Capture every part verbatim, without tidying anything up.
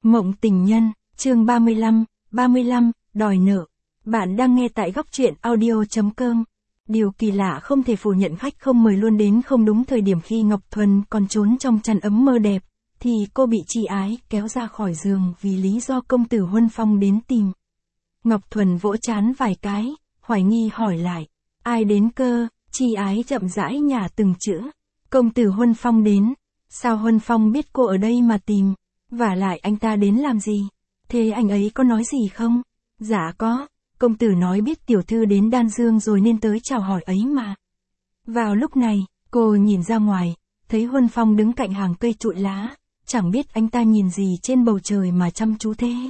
Mộng tình nhân, chương ba mươi lăm, ba mươi lăm, đòi nợ. Bạn đang nghe tại góc truyện audio chấm com. Điều kỳ lạ không thể phủ nhận, khách không mời luôn đến không đúng thời điểm. Khi Ngọc Thuần còn trốn trong chăn ấm mơ đẹp, thì cô bị Chi Ái kéo ra khỏi giường vì lý do công tử Huân Phong đến tìm. Ngọc Thuần vỗ trán vài cái, hoài nghi hỏi lại, ai đến cơ? Chi Ái chậm rãi nhả từng chữ, công tử Huân Phong đến. Sao Huân Phong biết cô ở đây mà tìm? Vả lại anh ta đến làm gì? Thế anh ấy có nói gì không? Dạ có, công tử nói biết tiểu thư đến Đan Dương rồi nên tới chào hỏi ấy mà. Vào lúc này, cô nhìn ra ngoài, thấy Huân Phong đứng cạnh hàng cây trụi lá, chẳng biết anh ta nhìn gì trên bầu trời mà chăm chú thế.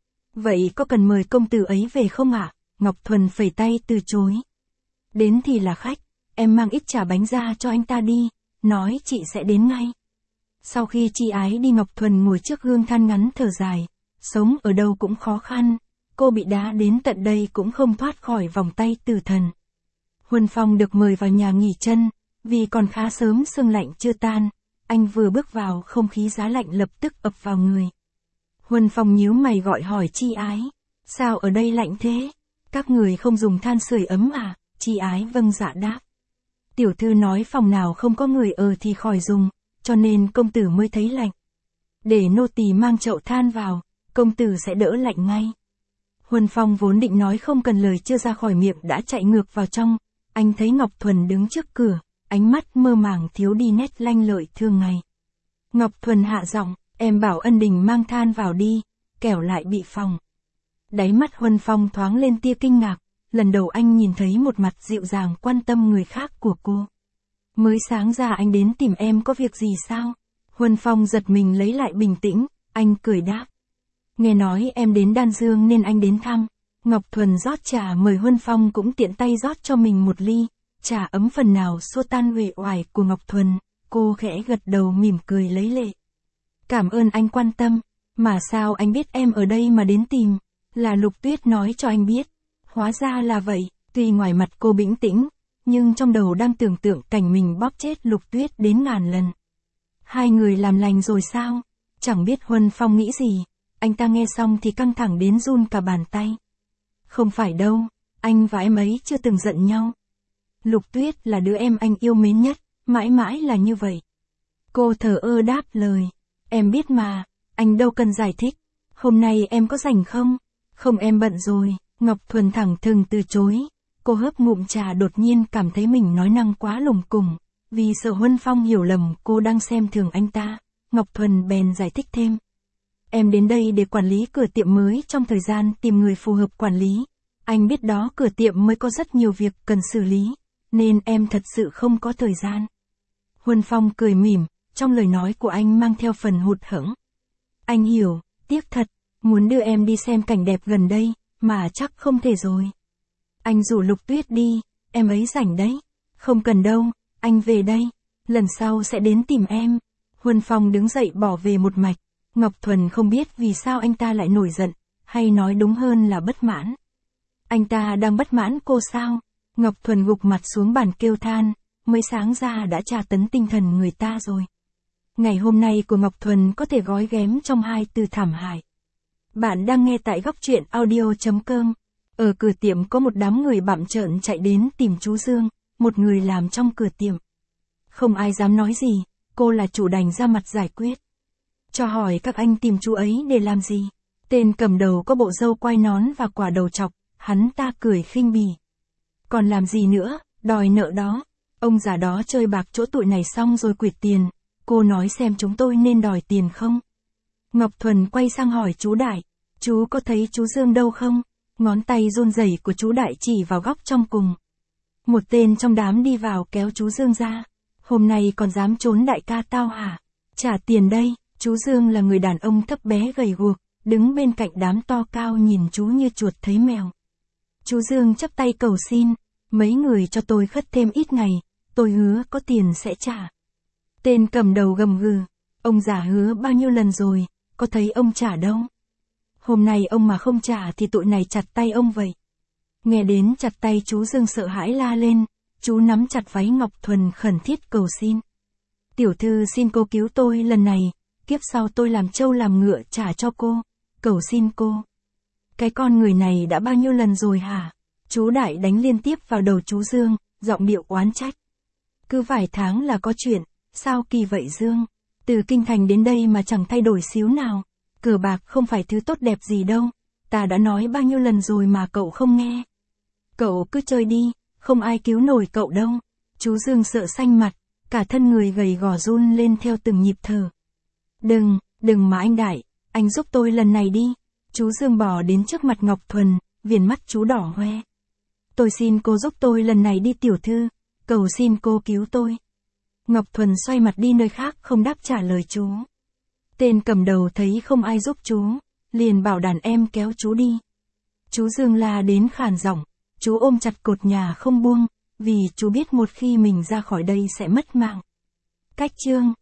Vậy có cần mời công tử ấy về không ạ? Ngọc Thuần phẩy tay từ chối. Đến thì là khách, em mang ít trà bánh ra cho anh ta đi, nói chị sẽ đến ngay. Sau khi Chi Ái đi, Ngọc Thuần ngồi trước gương than ngắn thở dài, sống ở đâu cũng khó khăn, cô bị đá đến tận đây cũng không thoát khỏi vòng tay tử thần. Huân Phong được mời vào nhà nghỉ chân, vì còn khá sớm sương lạnh chưa tan, anh vừa bước vào không khí giá lạnh lập tức ập vào người. Huân Phong nhíu mày gọi hỏi Chi Ái, sao ở đây lạnh thế? Các người không dùng than sưởi ấm à? Chi Ái vâng dạ đáp. Tiểu thư nói phòng nào không có người ở thì khỏi dùng, cho nên công tử mới thấy lạnh. Để nô tỳ mang chậu than vào, công tử sẽ đỡ lạnh ngay. Huân Phong vốn định nói không cần lời chưa ra khỏi miệng đã chạy ngược vào trong, anh thấy Ngọc Thuần đứng trước cửa, ánh mắt mơ màng thiếu đi nét lanh lợi thường ngày. Ngọc Thuần hạ giọng, em bảo Ân Đình mang than vào đi, kẻo lại bị phòng. Đáy mắt Huân Phong thoáng lên tia kinh ngạc, lần đầu anh nhìn thấy một mặt dịu dàng quan tâm người khác của cô. Mới sáng ra anh đến tìm em có việc gì sao? Huân Phong giật mình lấy lại bình tĩnh, anh cười đáp. Nghe nói em đến Đan Dương nên anh đến thăm. Ngọc Thuần rót trà mời Huân Phong cũng tiện tay rót cho mình một ly, trà ấm phần nào xua tan uể oải của Ngọc Thuần, cô khẽ gật đầu mỉm cười lấy lệ. Cảm ơn anh quan tâm, mà sao anh biết em ở đây mà đến tìm? Là Lục Tuyết nói cho anh biết. Hóa ra là vậy, tuy ngoài mặt cô bình tĩnh, nhưng trong đầu đang tưởng tượng cảnh mình bóp chết Lục Tuyết đến ngàn lần. Hai người làm lành rồi sao? Chẳng biết Huân Phong nghĩ gì, anh ta nghe xong thì căng thẳng đến run cả bàn tay. Không phải đâu, anh và em ấy chưa từng giận nhau. Lục Tuyết là đứa em anh yêu mến nhất, mãi mãi là như vậy. Cô thờ ơ đáp lời, em biết mà, anh đâu cần giải thích. Hôm nay em có rảnh không? Không, em bận rồi. Ngọc Thuần thẳng thừng từ chối. Cô hớp ngụm trà đột nhiên cảm thấy mình nói năng quá lủng củng, vì sợ Huân Phong hiểu lầm cô đang xem thường anh ta. Ngọc Thuần bèn giải thích thêm. Em đến đây để quản lý cửa tiệm mới, trong thời gian tìm người phù hợp quản lý. Anh biết đó, cửa tiệm mới có rất nhiều việc cần xử lý, nên em thật sự không có thời gian. Huân Phong cười mỉm, trong lời nói của anh mang theo phần hụt hẫng. Anh hiểu, tiếc thật, muốn đưa em đi xem cảnh đẹp gần đây, mà chắc không thể rồi. Anh rủ Lục Tuyết đi, em ấy rảnh đấy. Không cần đâu, anh về đây, lần sau sẽ đến tìm em. Huân Phong đứng dậy bỏ về một mạch. Ngọc Thuần không biết vì sao anh ta lại nổi giận, hay nói đúng hơn là bất mãn. Anh ta đang bất mãn cô sao? Ngọc Thuần gục mặt xuống bàn kêu than, mới sáng ra đã tra tấn tinh thần người ta rồi. Ngày hôm nay của Ngọc Thuần có thể gói ghém trong hai từ thảm hại. Bạn đang nghe tại góc truyện audio chấm com. Ở cửa tiệm có một đám người bặm trợn chạy đến tìm chú Dương, một người làm trong cửa tiệm. Không ai dám nói gì, cô là chủ đành ra mặt giải quyết. Cho hỏi các anh tìm chú ấy để làm gì? Tên cầm đầu có bộ râu quai nón và quả đầu chọc, hắn ta cười khinh bỉ. Còn làm gì nữa, đòi nợ đó. Ông già đó chơi bạc chỗ tụi này xong rồi quyệt tiền, cô nói xem chúng tôi nên đòi tiền không? Ngọc Thuần quay sang hỏi chú Đại, chú có thấy chú Dương đâu không? Ngón tay run rẩy của chú Đại chỉ vào góc trong cùng. Một tên trong đám đi vào kéo chú Dương ra. Hôm nay còn dám trốn đại ca tao hả? Trả tiền đây. Chú Dương là người đàn ông thấp bé gầy guộc, đứng bên cạnh đám to cao nhìn chú như chuột thấy mèo. Chú Dương chắp tay cầu xin, mấy người cho tôi khất thêm ít ngày, tôi hứa có tiền sẽ trả. Tên cầm đầu gầm gừ, ông già hứa bao nhiêu lần rồi, có thấy ông trả đâu. Hôm nay ông mà không trả thì tụi này chặt tay ông vậy. Nghe đến chặt tay chú Dương sợ hãi la lên, chú nắm chặt váy Ngọc Thuần khẩn thiết cầu xin. Tiểu thư xin cô cứu tôi lần này, kiếp sau tôi làm trâu làm ngựa trả cho cô, cầu xin cô. Cái con người này đã bao nhiêu lần rồi hả? Chú Đại đánh liên tiếp vào đầu chú Dương, giọng điệu oán trách. Cứ vài tháng là có chuyện, sao kỳ vậy Dương? Từ kinh thành đến đây mà chẳng thay đổi xíu nào. Cờ bạc không phải thứ tốt đẹp gì đâu, ta đã nói bao nhiêu lần rồi mà cậu không nghe. Cậu cứ chơi đi, không ai cứu nổi cậu đâu. Chú Dương sợ xanh mặt, cả thân người gầy gò run lên theo từng nhịp thở. Đừng, đừng mà anh Đại, anh giúp tôi lần này đi. Chú Dương bò đến trước mặt Ngọc Thuần, viền mắt chú đỏ hoe. Tôi xin cô giúp tôi lần này đi tiểu thư, cầu xin cô cứu tôi. Ngọc Thuần xoay mặt đi nơi khác không đáp trả lời chú. Tên cầm đầu thấy không ai giúp chú, liền bảo đàn em kéo chú đi. Chú Dương la đến khàn giọng, chú ôm chặt cột nhà không buông, vì chú biết một khi mình ra khỏi đây sẽ mất mạng. Cách chương